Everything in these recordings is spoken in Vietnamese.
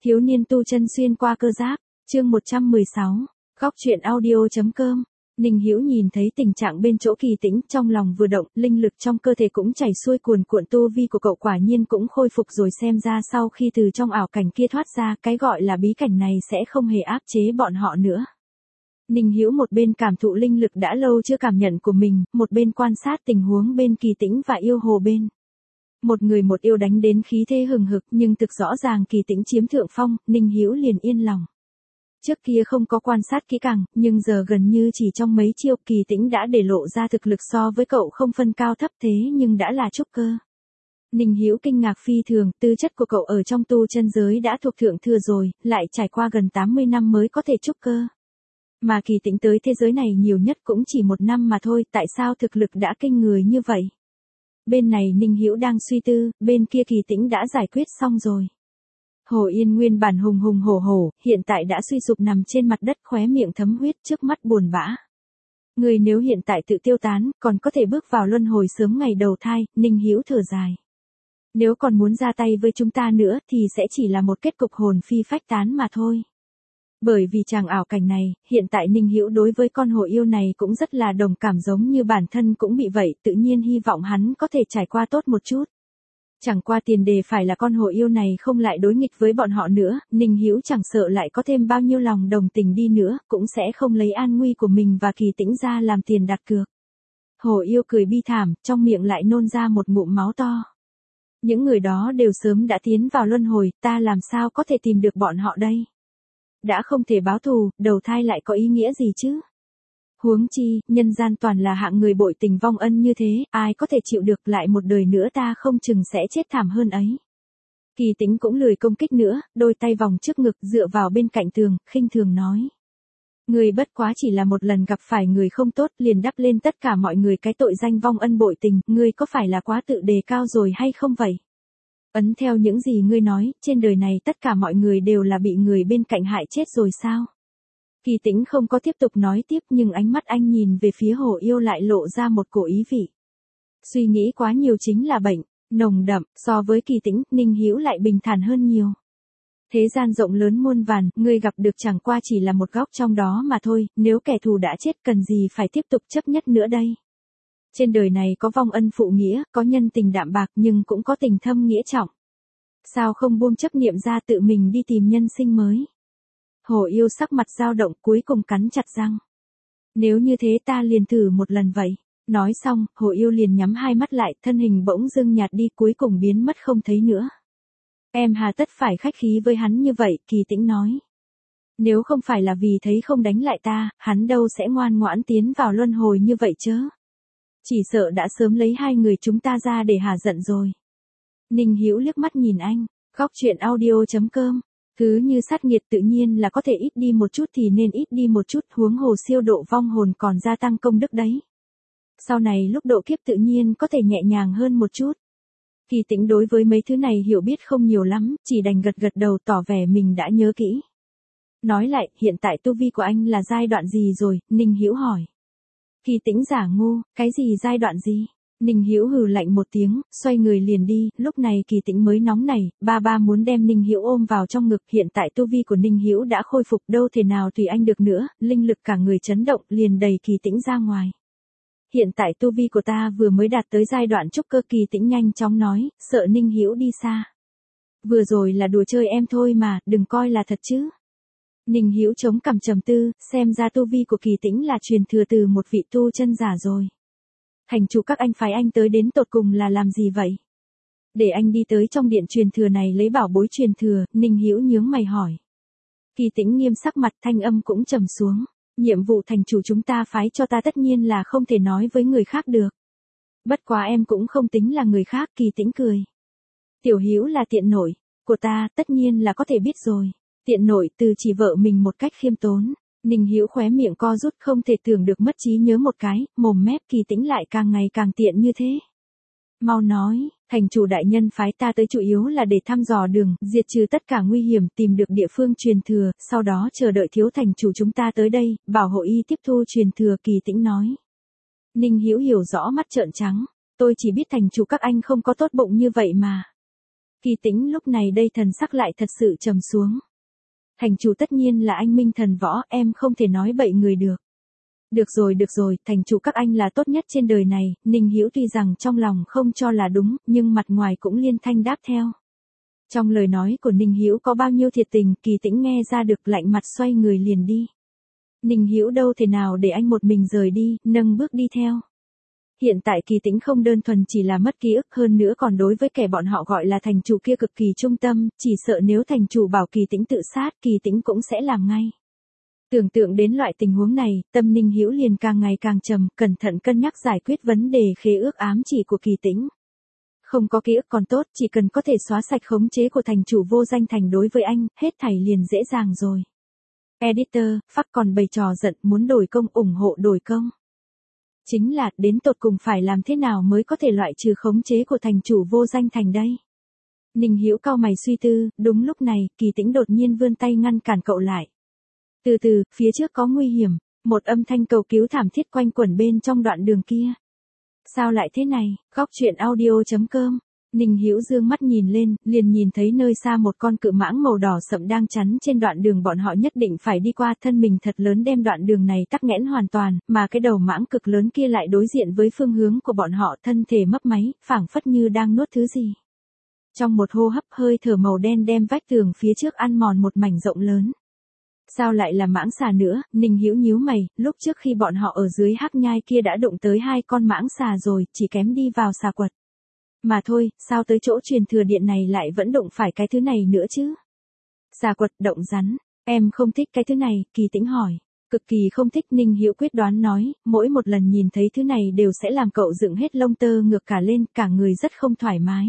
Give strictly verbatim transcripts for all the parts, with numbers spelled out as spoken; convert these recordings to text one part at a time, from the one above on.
Thiếu niên tu chân xuyên qua cơ giáp, chương một trăm mười sáu, góc truyện audio.com. Ninh Hữu nhìn thấy tình trạng bên chỗ Kỳ Tĩnh, trong lòng vừa động, linh lực trong cơ thể cũng chảy xuôi cuồn cuộn, tu vi của cậu quả nhiên cũng khôi phục rồi, xem ra sau khi từ trong ảo cảnh kia thoát ra, cái gọi là bí cảnh này sẽ không hề áp chế bọn họ nữa. Ninh Hữu một bên cảm thụ linh lực đã lâu chưa cảm nhận của mình, một bên quan sát tình huống bên Kỳ Tĩnh và yêu hồ bên. Một người một yêu đánh đến khí thế hừng hực, nhưng thực rõ ràng Kỳ Tĩnh chiếm thượng phong, Ninh Hữu liền yên lòng. Trước kia không có quan sát kỹ càng, nhưng giờ gần như chỉ trong mấy chiêu Kỳ Tĩnh đã để lộ ra thực lực so với cậu không phân cao thấp, thế nhưng đã là trúc cơ. Ninh Hữu kinh ngạc phi thường, tư chất của cậu ở trong tu chân giới đã thuộc thượng thừa rồi, lại trải qua gần tám mươi năm mới có thể trúc cơ. Mà Kỳ Tĩnh tới thế giới này nhiều nhất cũng chỉ một năm mà thôi, tại sao thực lực đã kinh người như vậy? Bên này Ninh Hữu đang suy tư, bên kia Kỳ Tĩnh đã giải quyết xong rồi. Hồ Yên nguyên bản hùng hùng hổ hổ, hiện tại đã suy sụp nằm trên mặt đất, khóe miệng thấm huyết, trước mắt buồn bã. Người nếu hiện tại tự tiêu tán, còn có thể bước vào luân hồi sớm ngày đầu thai, Ninh Hữu thở dài. Nếu còn muốn ra tay với chúng ta nữa thì sẽ chỉ là một kết cục hồn phi phách tán mà thôi. Bởi vì chàng ảo cảnh này, hiện tại Ninh Hữu đối với con hồ yêu này cũng rất là đồng cảm, giống như bản thân cũng bị vậy, tự nhiên hy vọng hắn có thể trải qua tốt một chút. Chẳng qua tiền đề phải là con hồ yêu này không lại đối nghịch với bọn họ nữa, Ninh Hữu chẳng sợ lại có thêm bao nhiêu lòng đồng tình đi nữa, cũng sẽ không lấy an nguy của mình và Kỳ Tĩnh ra làm tiền đặt cược. Hồ yêu cười bi thảm, trong miệng lại nôn ra một ngụm máu to. Những người đó đều sớm đã tiến vào luân hồi, ta làm sao có thể tìm được bọn họ đây? Đã không thể báo thù, đầu thai lại có ý nghĩa gì chứ? Huống chi, nhân gian toàn là hạng người bội tình vong ân như thế, ai có thể chịu được, lại một đời nữa ta không chừng sẽ chết thảm hơn ấy. Kỳ Tĩnh cũng lười công kích nữa, đôi tay vòng trước ngực dựa vào bên cạnh tường, khinh thường nói. Người bất quá chỉ là một lần gặp phải người không tốt liền đắp lên tất cả mọi người cái tội danh vong ân bội tình, ngươi có phải là quá tự đề cao rồi hay không vậy? Ấn theo những gì ngươi nói, trên đời này tất cả mọi người đều là bị người bên cạnh hại chết rồi sao? Kỳ Tĩnh không có tiếp tục nói tiếp, nhưng ánh mắt anh nhìn về phía hồ yêu lại lộ ra một cổ ý vị. Suy nghĩ quá nhiều chính là bệnh, nồng đậm, so với Kỳ Tĩnh, Ninh Hữu lại bình thản hơn nhiều. Thế gian rộng lớn muôn vàn, ngươi gặp được chẳng qua chỉ là một góc trong đó mà thôi, nếu kẻ thù đã chết cần gì phải tiếp tục chấp nhất nữa đây. Trên đời này có vong ân phụ nghĩa, có nhân tình đạm bạc, nhưng cũng có tình thâm nghĩa trọng. Sao không buông chấp niệm ra tự mình đi tìm nhân sinh mới? Hồ yêu sắc mặt dao động, cuối cùng cắn chặt răng. Nếu như thế ta liền thử một lần vậy. Nói xong, hồ yêu liền nhắm hai mắt lại, thân hình bỗng dưng nhạt đi, cuối cùng biến mất không thấy nữa. Em hà tất phải khách khí với hắn như vậy, Kỳ Tĩnh nói. Nếu không phải là vì thấy không đánh lại ta, hắn đâu sẽ ngoan ngoãn tiến vào luân hồi như vậy chứ. Chỉ sợ đã sớm lấy hai người chúng ta ra để hả giận rồi. Ninh Hữu liếc mắt nhìn anh, góc truyện audio.com. Thứ như sát nghiệt tự nhiên là có thể ít đi một chút thì nên ít đi một chút, huống hồ siêu độ vong hồn còn gia tăng công đức đấy. Sau này lúc độ kiếp tự nhiên có thể nhẹ nhàng hơn một chút. Kỳ Tĩnh đối với mấy thứ này hiểu biết không nhiều lắm, chỉ đành gật gật đầu tỏ vẻ mình đã nhớ kỹ. Nói lại, hiện tại tu vi của anh là giai đoạn gì rồi? Ninh Hữu hỏi. Kỳ Tĩnh giả ngu, cái gì giai đoạn gì? Ninh Hữu hừ lạnh một tiếng, xoay người liền đi, lúc này Kỳ Tĩnh mới nóng nảy, ba ba muốn đem Ninh Hữu ôm vào trong ngực, hiện tại tu vi của Ninh Hữu đã khôi phục, đâu thể nào tùy anh được nữa, linh lực cả người chấn động, liền đẩy Kỳ Tĩnh ra ngoài. Hiện tại tu vi của ta vừa mới đạt tới giai đoạn trúc cơ, Kỳ Tĩnh nhanh chóng nói, sợ Ninh Hữu đi xa. Vừa rồi là đùa chơi em thôi mà, đừng coi là thật chứ. Ninh Hữu chống cằm trầm tư, xem ra tu vi của Kỳ Tĩnh là truyền thừa từ một vị tu chân giả rồi. Thành chủ các anh phái anh tới đến tột cùng là làm gì vậy? Để anh đi tới trong điện truyền thừa này lấy bảo bối truyền thừa, Ninh Hữu nhướng mày hỏi. Kỳ Tĩnh nghiêm sắc mặt, thanh âm cũng trầm xuống. Nhiệm vụ thành chủ chúng ta phái cho ta tất nhiên là không thể nói với người khác được. Bất quá em cũng không tính là người khác, Kỳ Tĩnh cười. Tiểu Hữu là tiện nội của ta, tất nhiên là có thể biết rồi. Tiện nội từ chỉ vợ mình một cách khiêm tốn. Ninh Hữu khóe miệng co rút, không thể tưởng được mất trí nhớ một cái, mồm mép Kỳ Tĩnh lại càng ngày càng tiện như thế. Mau nói, thành chủ đại nhân phái ta tới chủ yếu là để thăm dò đường, diệt trừ tất cả nguy hiểm, tìm được địa phương truyền thừa, sau đó chờ đợi thiếu thành chủ chúng ta tới đây, bảo hộ y tiếp thu truyền thừa, Kỳ Tĩnh nói. Ninh Hữu hiểu rõ, mắt trợn trắng, tôi chỉ biết thành chủ các anh không có tốt bụng như vậy mà. Kỳ Tĩnh lúc này đây thần sắc lại thật sự trầm xuống. Thành chủ tất nhiên là anh minh thần võ, em không thể nói bậy người được. Được rồi được rồi, thành chủ các anh là tốt nhất trên đời này, Ninh Hữu tuy rằng trong lòng không cho là đúng, nhưng mặt ngoài cũng liên thanh đáp theo. Trong lời nói của Ninh Hữu có bao nhiêu thiệt tình, Kỳ Tĩnh nghe ra được, lạnh mặt xoay người liền đi. Ninh Hữu đâu thể nào để anh một mình rời đi, nâng bước đi theo. Hiện tại Kỳ Tĩnh không đơn thuần chỉ là mất ký ức, hơn nữa còn đối với kẻ bọn họ gọi là thành chủ kia cực kỳ trung tâm, chỉ sợ nếu thành chủ bảo Kỳ Tĩnh tự sát, Kỳ Tĩnh cũng sẽ làm ngay. Tưởng tượng đến loại tình huống này, tâm Ninh Hữu liền càng ngày càng trầm, cẩn thận cân nhắc giải quyết vấn đề khế ước ám chỉ của Kỳ Tĩnh. Không có ký ức còn tốt, chỉ cần có thể xóa sạch khống chế của thành chủ vô danh thành đối với anh, hết thảy liền dễ dàng rồi. Editor, Phắc còn bày trò giận muốn đổi công, ủng hộ đổi công. Chính là, đến tột cùng phải làm thế nào mới có thể loại trừ khống chế của thành chủ vô danh thành đây? Ninh Hữu cau mày suy tư, đúng lúc này, Kỳ Tĩnh đột nhiên vươn tay ngăn cản cậu lại. Từ từ, phía trước có nguy hiểm, một âm thanh cầu cứu thảm thiết quanh quẩn bên trong đoạn đường kia. Sao lại thế này? Góc truyện audio chấm com. Ninh Hữu dương mắt nhìn lên, liền nhìn thấy nơi xa một con cự mãng màu đỏ sậm đang chắn trên đoạn đường bọn họ nhất định phải đi qua, thân mình thật lớn đem đoạn đường này tắc nghẽn hoàn toàn, mà cái đầu mãng cực lớn kia lại đối diện với phương hướng của bọn họ, thân thể mấp máy, phảng phất như đang nuốt thứ gì. Trong một hô hấp, hơi thở màu đen đem vách tường phía trước ăn mòn một mảnh rộng lớn. Sao lại là mãng xà nữa? Ninh Hữu nhíu mày, lúc trước khi bọn họ ở dưới hắc nhai kia đã đụng tới hai con mãng xà rồi, chỉ kém đi vào xà quật. Mà thôi, sao tới chỗ truyền thừa điện này lại vẫn đụng phải cái thứ này nữa chứ? Xà quật, động rắn, em không thích cái thứ này, Kỳ Tĩnh hỏi. Cực kỳ không thích, Ninh Hữu quyết đoán nói, mỗi một lần nhìn thấy thứ này đều sẽ làm cậu dựng hết lông tơ ngược cả lên, cả người rất không thoải mái.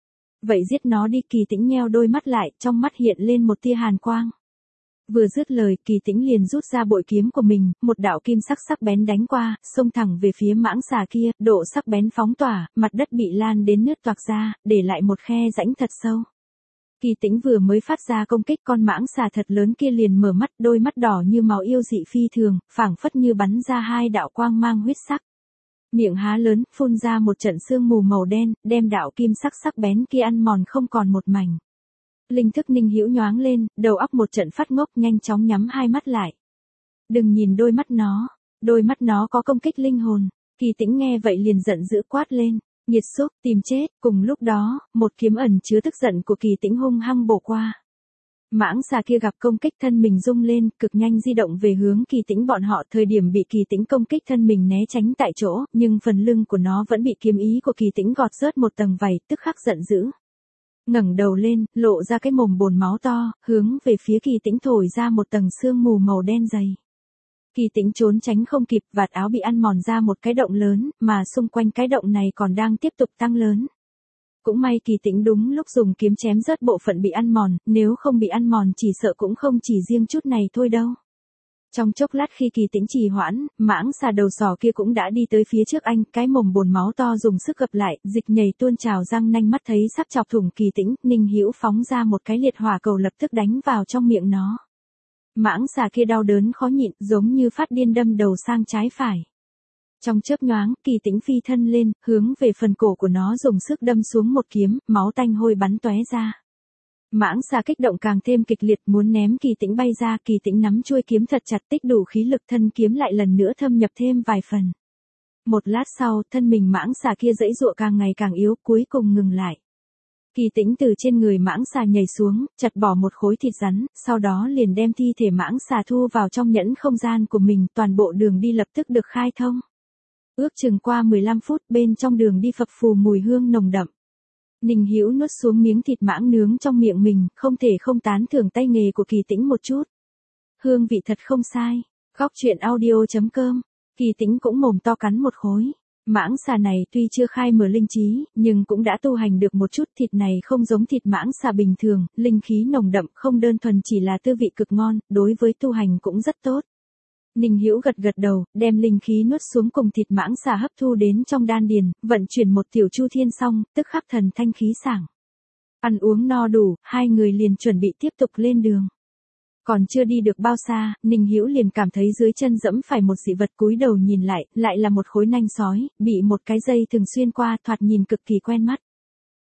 Vậy giết nó đi, Kỳ Tĩnh nheo đôi mắt lại, trong mắt hiện lên một tia hàn quang. Vừa dứt lời, Kỳ Tĩnh liền rút ra bội kiếm của mình, một đạo kim sắc sắc bén đánh qua, xông thẳng về phía mãng xà kia, độ sắc bén phóng tỏa, mặt đất bị lan đến nứt toạc ra, để lại một khe rãnh thật sâu. Kỳ Tĩnh vừa mới phát ra công kích, con mãng xà thật lớn kia liền mở mắt, đôi mắt đỏ như máu yêu dị phi thường, phảng phất như bắn ra hai đạo quang mang huyết sắc. Miệng há lớn, phun ra một trận sương mù màu đen, đem đạo kim sắc sắc bén kia ăn mòn không còn một mảnh. Linh thức Ninh Hữu nhoáng lên, đầu óc một trận phát ngốc, nhanh chóng nhắm hai mắt lại. Đừng nhìn đôi mắt nó, đôi mắt nó có công kích linh hồn. Kỳ Tĩnh nghe vậy liền giận dữ quát lên, nghiệt xúc, tìm chết. Cùng lúc đó, một kiếm ẩn chứa tức giận của Kỳ Tĩnh hung hăng bổ qua. Mãng xà kia gặp công kích, thân mình rung lên, cực nhanh di động về hướng Kỳ Tĩnh bọn họ, thời điểm bị Kỳ Tĩnh công kích thân mình né tránh tại chỗ, nhưng phần lưng của nó vẫn bị kiếm ý của Kỳ Tĩnh gọt rớt một tầng vảy, tức khắc giận dữ. Ngẩng đầu lên, lộ ra cái mồm bồn máu to, hướng về phía Kỳ Tĩnh thổi ra một tầng sương mù màu đen dày. Kỳ Tĩnh trốn tránh không kịp, vạt áo bị ăn mòn ra một cái động lớn, mà xung quanh cái động này còn đang tiếp tục tăng lớn. Cũng may Kỳ Tĩnh đúng lúc dùng kiếm chém rớt bộ phận bị ăn mòn, nếu không bị ăn mòn chỉ sợ cũng không chỉ riêng chút này thôi đâu. Trong chốc lát khi Kỳ Tĩnh trì hoãn, mãng xà đầu sò kia cũng đã đi tới phía trước anh, cái mồm bồn máu to dùng sức gập lại, dịch nhầy tuôn trào răng nanh, mắt thấy sắp chọc thủng Kỳ Tĩnh, Ninh Hữu phóng ra một cái liệt hỏa cầu lập tức đánh vào trong miệng nó. Mãng xà kia đau đớn khó nhịn, giống như phát điên đâm đầu sang trái phải. Trong chớp nhoáng, Kỳ Tĩnh phi thân lên, hướng về phần cổ của nó dùng sức đâm xuống một kiếm, máu tanh hôi bắn tóe ra. Mãng xà kích động càng thêm kịch liệt, muốn ném Kỳ Tĩnh bay ra, Kỳ Tĩnh nắm chuôi kiếm thật chặt, tích đủ khí lực, thân kiếm lại lần nữa thâm nhập thêm vài phần. Một lát sau, thân mình mãng xà kia giãy giụa càng ngày càng yếu, cuối cùng ngừng lại. Kỳ Tĩnh từ trên người mãng xà nhảy xuống, chặt bỏ một khối thịt rắn, sau đó liền đem thi thể mãng xà thu vào trong nhẫn không gian của mình, toàn bộ đường đi lập tức được khai thông. Ước chừng qua mười lăm phút, bên trong đường đi phập phù mùi hương nồng đậm. Ninh Hữu nuốt xuống miếng thịt mãng nướng trong miệng mình, không thể không tán thưởng tay nghề của Kỳ Tĩnh một chút. Hương vị thật không sai. Góc truyện audio chấm com. Kỳ Tĩnh cũng mồm to cắn một khối. Mãng xà này tuy chưa khai mở linh trí, nhưng cũng đã tu hành được một chút, thịt này không giống thịt mãng xà bình thường, linh khí nồng đậm, không đơn thuần chỉ là tư vị cực ngon, đối với tu hành cũng rất tốt. Ninh Hữu gật gật đầu, đem linh khí nuốt xuống cùng thịt mãng xà hấp thu đến trong đan điền, vận chuyển một tiểu chu thiên xong, tức khắc thần thanh khí sảng. Ăn uống no đủ, hai người liền chuẩn bị tiếp tục lên đường. Còn chưa đi được bao xa, Ninh Hữu liền cảm thấy dưới chân dẫm phải một dị vật, cúi đầu nhìn lại, lại là một khối nanh sói, bị một cái dây thường xuyên qua, thoạt nhìn cực kỳ quen mắt.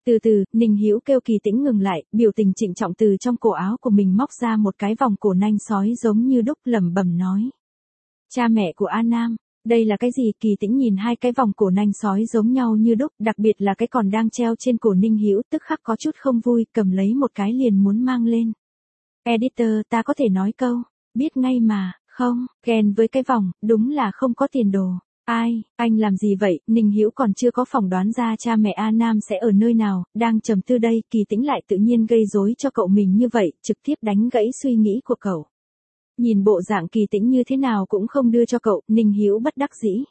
Từ từ, Ninh Hữu kêu Kỳ Tĩnh ngừng lại, biểu tình trịnh trọng từ trong cổ áo của mình móc ra một cái vòng cổ nanh sói giống như đúc, lẩm bẩm nói. Cha mẹ của A Nam, đây là cái gì? Kỳ Tĩnh nhìn hai cái vòng cổ nanh sói giống nhau như đúc, đặc biệt là cái còn đang treo trên cổ Ninh Hữu, tức khắc có chút không vui, cầm lấy một cái liền muốn mang lên. Editor, ta có thể nói câu, biết ngay mà, không, Ken với cái vòng, đúng là không có tiền đồ. Ai, anh làm gì vậy? Ninh Hữu còn chưa có phỏng đoán ra cha mẹ A Nam sẽ ở nơi nào, đang trầm tư đây, Kỳ Tĩnh lại tự nhiên gây rối cho cậu mình như vậy, trực tiếp đánh gãy suy nghĩ của cậu. Nhìn bộ dạng Kỳ Tĩnh như thế nào cũng không đưa cho cậu, Ninh Hữu bất đắc dĩ.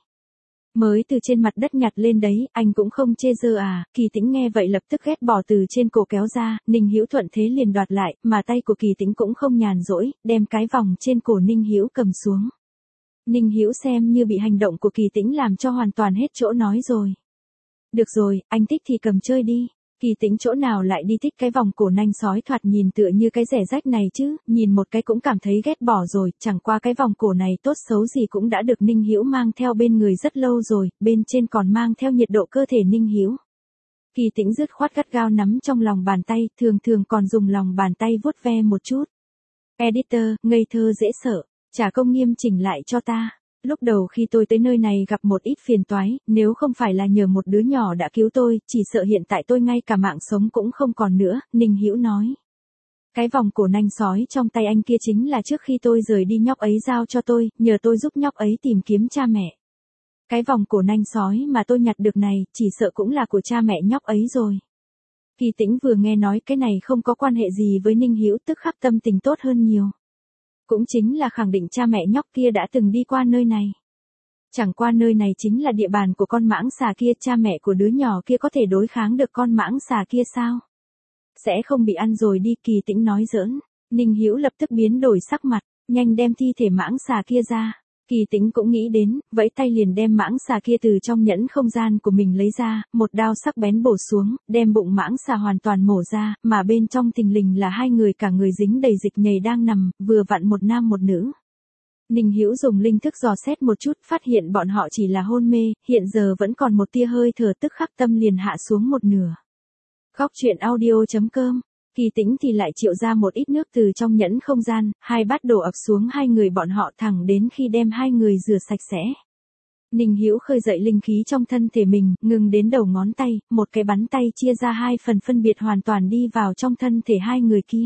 Mới từ trên mặt đất nhặt lên đấy, anh cũng không chê dơ à? Kỳ Tĩnh nghe vậy lập tức ghét bỏ từ trên cổ kéo ra, Ninh Hữu thuận thế liền đoạt lại, mà tay của Kỳ Tĩnh cũng không nhàn rỗi, đem cái vòng trên cổ Ninh Hữu cầm xuống. Ninh Hữu xem như bị hành động của Kỳ Tĩnh làm cho hoàn toàn hết chỗ nói rồi. Được rồi, anh thích thì cầm chơi đi. Kỳ Tĩnh chỗ nào lại đi thích cái vòng cổ nanh sói thoạt nhìn tựa như cái rẻ rách này chứ, nhìn một cái cũng cảm thấy ghét bỏ rồi, chẳng qua cái vòng cổ này tốt xấu gì cũng đã được Ninh Hữu mang theo bên người rất lâu rồi, bên trên còn mang theo nhiệt độ cơ thể Ninh Hữu. Kỳ Tĩnh dứt khoát gắt gao nắm trong lòng bàn tay, thường thường còn dùng lòng bàn tay vuốt ve một chút. Editor, ngây thơ dễ sợ, trả công nghiêm chỉnh lại cho ta. Lúc đầu khi tôi tới nơi này gặp một ít phiền toái, nếu không phải là nhờ một đứa nhỏ đã cứu tôi, chỉ sợ hiện tại tôi ngay cả mạng sống cũng không còn nữa, Ninh Hữu nói. Cái vòng cổ nanh sói trong tay anh kia chính là trước khi tôi rời đi nhóc ấy giao cho tôi, nhờ tôi giúp nhóc ấy tìm kiếm cha mẹ. Cái vòng cổ nanh sói mà tôi nhặt được này, chỉ sợ cũng là của cha mẹ nhóc ấy rồi. Kỳ Tĩnh vừa nghe nói cái này không có quan hệ gì với Ninh Hữu, tức khắc tâm tình tốt hơn nhiều. Cũng chính là khẳng định cha mẹ nhóc kia đã từng đi qua nơi này. Chẳng qua nơi này chính là địa bàn của con mãng xà kia, cha mẹ của đứa nhỏ kia có thể đối kháng được con mãng xà kia sao? Sẽ không bị ăn rồi đi, Kỳ Tĩnh nói giỡn. Ninh Hữu lập tức biến đổi sắc mặt, nhanh đem thi thể mãng xà kia ra. Kỳ Tĩnh cũng nghĩ đến, vẫy tay liền đem mãng xà kia từ trong nhẫn không gian của mình lấy ra, một đao sắc bén bổ xuống, đem bụng mãng xà hoàn toàn mổ ra, mà bên trong thình lình là hai người cả người dính đầy dịch nhầy đang nằm, vừa vặn một nam một nữ. Ninh Hữu dùng linh thức dò xét một chút, phát hiện bọn họ chỉ là hôn mê, hiện giờ vẫn còn một tia hơi thở, tức khắc tâm liền hạ xuống một nửa. Góc truyện audio chấm com. Kỳ Tĩnh thì lại triệu ra một ít nước từ trong nhẫn không gian, hai bát đổ ập xuống hai người bọn họ thẳng đến khi đem hai người rửa sạch sẽ. Ninh Hữu khơi dậy linh khí trong thân thể mình, ngừng đến đầu ngón tay, một cái bắn tay chia ra hai phần phân biệt hoàn toàn đi vào trong thân thể hai người kia.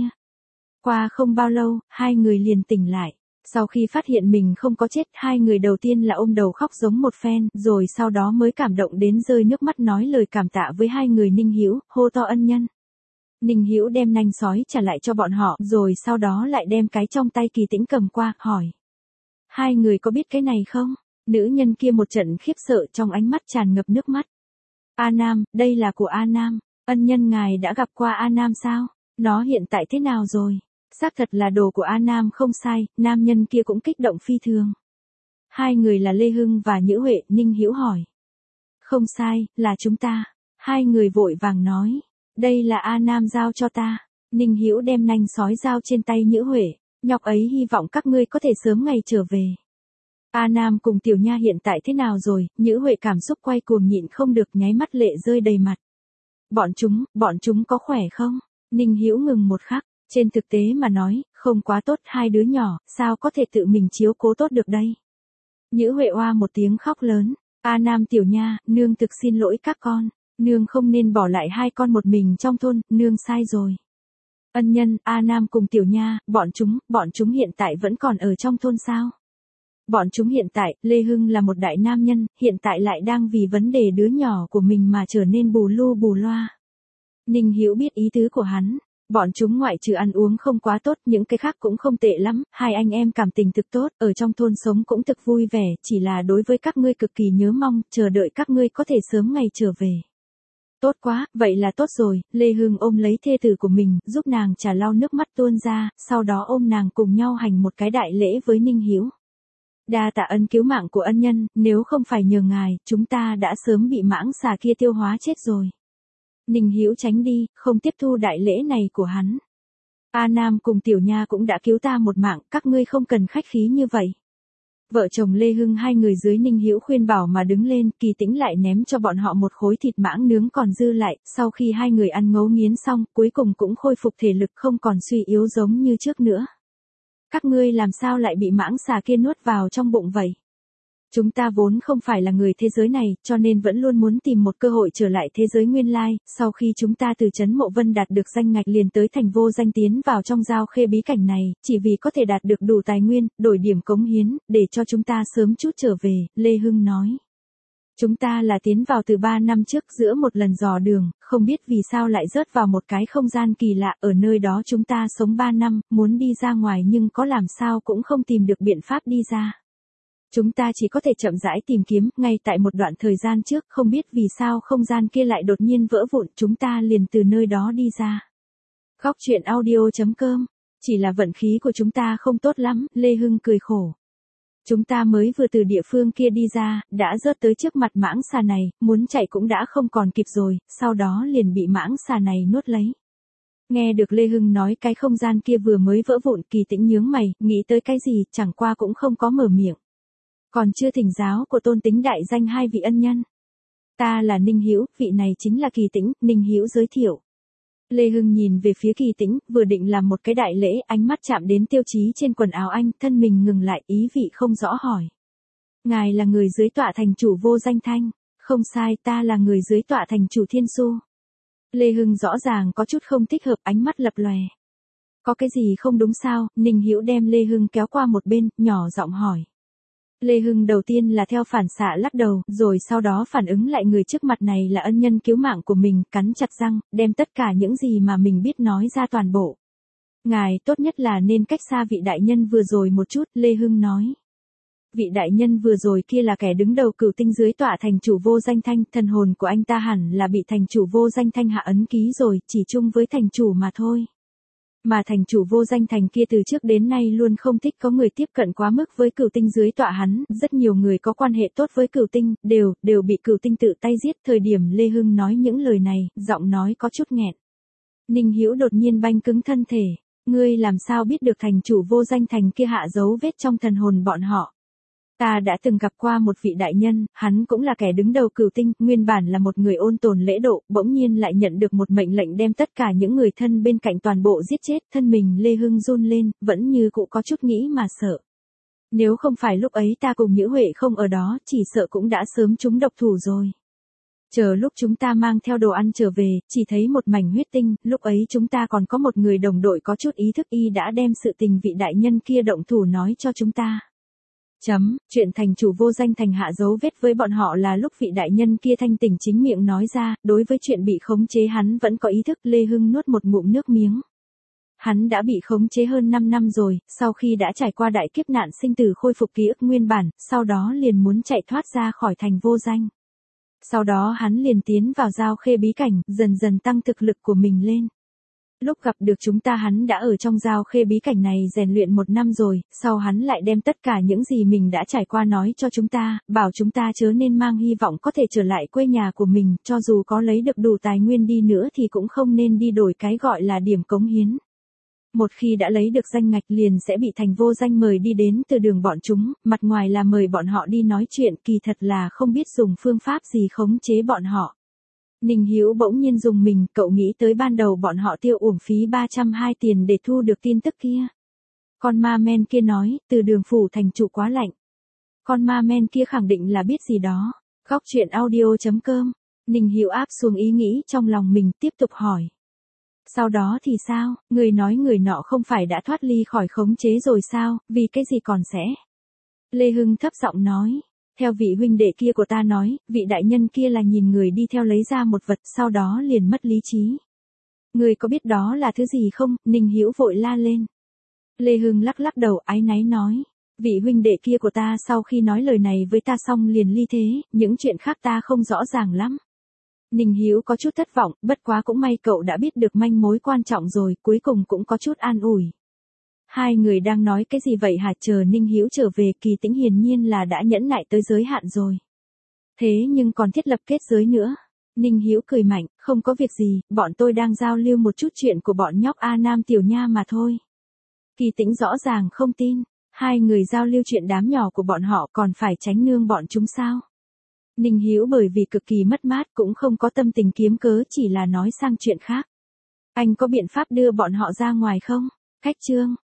Qua không bao lâu, hai người liền tỉnh lại. Sau khi phát hiện mình không có chết, hai người đầu tiên là ôm đầu khóc giống một phen, rồi sau đó mới cảm động đến rơi nước mắt nói lời cảm tạ với hai người Ninh Hữu, hô to ân nhân. Ninh Hữu đem nanh sói trả lại cho bọn họ, rồi sau đó lại đem cái trong tay Kỳ Tĩnh cầm qua, hỏi. Hai người có biết cái này không? Nữ nhân kia một trận khiếp sợ, trong ánh mắt tràn ngập nước mắt. A Nam, đây là của A Nam, ân nhân ngài đã gặp qua A Nam sao? Nó hiện tại thế nào rồi? Xác thật là đồ của A Nam không sai, nam nhân kia cũng kích động phi thường. Hai người là Lê Hưng và Nhữ Huệ, Ninh Hữu hỏi. Không sai, là chúng ta. Hai người vội vàng nói. Đây là A Nam giao cho ta. Ninh Hữu đem nanh sói giao trên tay Nhữ Huệ. Nhóc ấy hy vọng các ngươi có thể sớm ngày trở về. A Nam cùng Tiểu Nha hiện tại thế nào rồi? Nhữ Huệ cảm xúc quay cuồng nhịn không được, nháy mắt lệ rơi đầy mặt. Bọn chúng, bọn chúng có khỏe không? Ninh Hữu ngừng một khắc. Trên thực tế mà nói, không quá tốt, hai đứa nhỏ, sao có thể tự mình chiếu cố tốt được đây? Nhữ Huệ oa một tiếng khóc lớn. A Nam Tiểu Nha, nương thực xin lỗi các con. Nương không nên bỏ lại hai con một mình trong thôn, nương sai rồi. Ân nhân, A Nam cùng Tiểu Nha, bọn chúng, bọn chúng hiện tại vẫn còn ở trong thôn sao? Bọn chúng hiện tại, Lê Hưng là một đại nam nhân, hiện tại lại đang vì vấn đề đứa nhỏ của mình mà trở nên bù lu bù loa. Ninh Hữu biết ý tứ của hắn. Bọn chúng ngoại trừ ăn uống không quá tốt, những cái khác cũng không tệ lắm, hai anh em cảm tình thực tốt, ở trong thôn sống cũng thực vui vẻ, chỉ là đối với các ngươi cực kỳ nhớ mong, chờ đợi các ngươi có thể sớm ngày trở về. Tốt quá, vậy là tốt rồi, Lê Hưng ôm lấy thê tử của mình, giúp nàng trà lau nước mắt tuôn ra, sau đó ôm nàng cùng nhau hành một cái đại lễ với Ninh Hữu. Đa tạ ân cứu mạng của ân nhân, nếu không phải nhờ ngài, chúng ta đã sớm bị mãng xà kia tiêu hóa chết rồi. Ninh Hữu tránh đi, không tiếp thu đại lễ này của hắn. A Nam cùng Tiểu Nha cũng đã cứu ta một mạng, các ngươi không cần khách khí như vậy. Vợ chồng Lê Hưng hai người dưới Ninh Hữu khuyên bảo mà đứng lên, Kỳ Tĩnh lại ném cho bọn họ một khối thịt mãng nướng còn dư lại, sau khi hai người ăn ngấu nghiến xong, cuối cùng cũng khôi phục thể lực không còn suy yếu giống như trước nữa. Các ngươi làm sao lại bị mãng xà kia nuốt vào trong bụng vậy? Chúng ta vốn không phải là người thế giới này, cho nên vẫn luôn muốn tìm một cơ hội trở lại thế giới nguyên lai, sau khi chúng ta từ trấn Mộ Vân đạt được danh ngạch liền tới thành Vô Danh tiến vào trong giao khê bí cảnh này, chỉ vì có thể đạt được đủ tài nguyên, đổi điểm cống hiến, để cho chúng ta sớm chút trở về, Lê Hưng nói. Chúng ta là tiến vào từ ba năm trước giữa một lần dò đường, không biết vì sao lại rớt vào một cái không gian kỳ lạ, ở nơi đó chúng ta sống ba năm, muốn đi ra ngoài nhưng có làm sao cũng không tìm được biện pháp đi ra. Chúng ta chỉ có thể chậm rãi tìm kiếm, ngay tại một đoạn thời gian trước, không biết vì sao không gian kia lại đột nhiên vỡ vụn, chúng ta liền từ nơi đó đi ra. Góc truyện audio chấm com, chỉ là vận khí của chúng ta không tốt lắm, Lê Hưng cười khổ. Chúng ta mới vừa từ địa phương kia đi ra, đã rớt tới trước mặt mãng xà này, muốn chạy cũng đã không còn kịp rồi, sau đó liền bị mãng xà này nuốt lấy. Nghe được Lê Hưng nói cái không gian kia vừa mới vỡ vụn, Kỳ Tĩnh nhướng mày, nghĩ tới cái gì, chẳng qua cũng không có mở miệng. Còn chưa thỉnh giáo của tôn tính đại danh hai vị ân nhân. Ta là Ninh Hữu, vị này chính là Kỳ Tĩnh, Ninh Hữu giới thiệu. Lê Hưng nhìn về phía Kỳ Tĩnh, vừa định làm một cái đại lễ, ánh mắt chạm đến tiêu chí trên quần áo anh, thân mình ngừng lại, ý vị không rõ hỏi. Ngài là người dưới tọa thành chủ Vô Danh Thanh, không sai, ta là người dưới tọa thành chủ Thiên Xu. Lê Hưng rõ ràng có chút không thích hợp, ánh mắt lập lòe. Có cái gì không đúng sao? Ninh Hữu đem Lê Hưng kéo qua một bên, nhỏ giọng hỏi. Lê Hưng đầu tiên là theo phản xạ lắc đầu, rồi sau đó phản ứng lại người trước mặt này là ân nhân cứu mạng của mình, cắn chặt răng, đem tất cả những gì mà mình biết nói ra toàn bộ. Ngài tốt nhất là nên cách xa vị đại nhân vừa rồi một chút, Lê Hưng nói. Vị đại nhân vừa rồi kia là kẻ đứng đầu cửu tinh dưới tọa thành chủ Vô Danh Thanh, thần hồn của anh ta hẳn là bị thành chủ Vô Danh Thanh hạ ấn ký rồi, chỉ chung với thành chủ mà thôi. Mà thành chủ Vô Danh Thành kia từ trước đến nay luôn không thích có người tiếp cận quá mức với cửu tinh dưới tọa hắn, rất nhiều người có quan hệ tốt với cửu tinh, đều, đều bị cửu tinh tự tay giết. Thời điểm Lê Hưng nói những lời này, giọng nói có chút nghẹn. Ninh Hữu đột nhiên banh cứng thân thể, ngươi làm sao biết được thành chủ Vô Danh Thành kia hạ dấu vết trong thần hồn bọn họ? Ta đã từng gặp qua một vị đại nhân, hắn cũng là kẻ đứng đầu cửu tinh, nguyên bản là một người ôn tồn lễ độ, bỗng nhiên lại nhận được một mệnh lệnh đem tất cả những người thân bên cạnh toàn bộ giết chết, thân mình Lê Hưng run lên, vẫn như cụ có chút nghĩ mà sợ. Nếu không phải lúc ấy ta cùng Nhữ Huệ không ở đó, chỉ sợ cũng đã sớm trúng độc thủ rồi. Chờ lúc chúng ta mang theo đồ ăn trở về, chỉ thấy một mảnh huyết tinh, lúc ấy chúng ta còn có một người đồng đội có chút ý thức, y đã đem sự tình vị đại nhân kia động thủ nói cho chúng ta. Chấm, chuyện thành chủ Vô Danh Thành hạ dấu vết với bọn họ là lúc vị đại nhân kia thanh tỉnh chính miệng nói ra, đối với chuyện bị khống chế hắn vẫn có ý thức. Lê Hưng nuốt một ngụm nước miếng. Hắn đã bị khống chế hơn năm năm rồi, sau khi đã trải qua đại kiếp nạn sinh tử khôi phục ký ức nguyên bản, sau đó liền muốn chạy thoát ra khỏi thành Vô Danh. Sau đó hắn liền tiến vào giao khê bí cảnh, dần dần tăng thực lực của mình lên. Lúc gặp được chúng ta hắn đã ở trong giao khê bí cảnh này rèn luyện một năm rồi, sau hắn lại đem tất cả những gì mình đã trải qua nói cho chúng ta, bảo chúng ta chớ nên mang hy vọng có thể trở lại quê nhà của mình, cho dù có lấy được đủ tài nguyên đi nữa thì cũng không nên đi đổi cái gọi là điểm cống hiến. Một khi đã lấy được danh ngạch liền sẽ bị thành Vô Danh mời đi đến từ đường bọn chúng, mặt ngoài là mời bọn họ đi nói chuyện, kỳ thật là không biết dùng phương pháp gì khống chế bọn họ. Ninh Hữu bỗng nhiên dùng mình, cậu nghĩ tới ban đầu bọn họ tiêu uổng phí ba trăm hai tiền để thu được tin tức kia. Con ma men kia nói, từ đường phủ thành chủ quá lạnh. Con ma men kia khẳng định là biết gì đó. Góc truyện audio chấm com. Ninh Hữu áp xuống ý nghĩ trong lòng mình, tiếp tục hỏi. Sau đó thì sao, người nói người nọ không phải đã thoát ly khỏi khống chế rồi sao, vì cái gì còn sẽ? Lê Hưng thấp giọng nói. Theo vị huynh đệ kia của ta nói, vị đại nhân kia là nhìn người đi theo lấy ra một vật, sau đó liền mất lý trí. Người có biết đó là thứ gì không? Ninh Hữu vội la lên. Lê Hưng lắc lắc đầu áy náy nói. Vị huynh đệ kia của ta sau khi nói lời này với ta xong liền ly thế, những chuyện khác ta không rõ ràng lắm. Ninh Hữu có chút thất vọng, bất quá cũng may cậu đã biết được manh mối quan trọng rồi, cuối cùng cũng có chút an ủi. Hai người đang nói cái gì vậy hả? Chờ Ninh Hữu trở về, Kỳ Tĩnh hiển nhiên là đã nhẫn nại tới giới hạn rồi. Thế nhưng còn thiết lập kết giới nữa. Ninh Hữu cười mạnh, không có việc gì, bọn tôi đang giao lưu một chút chuyện của bọn nhóc A Nam Tiểu Nha mà thôi. Kỳ Tĩnh rõ ràng không tin. Hai người giao lưu chuyện đám nhỏ của bọn họ còn phải tránh nương bọn chúng sao? Ninh Hữu bởi vì cực kỳ mất mát cũng không có tâm tình kiếm cớ, chỉ là nói sang chuyện khác. Anh có biện pháp đưa bọn họ ra ngoài không? Cách Trương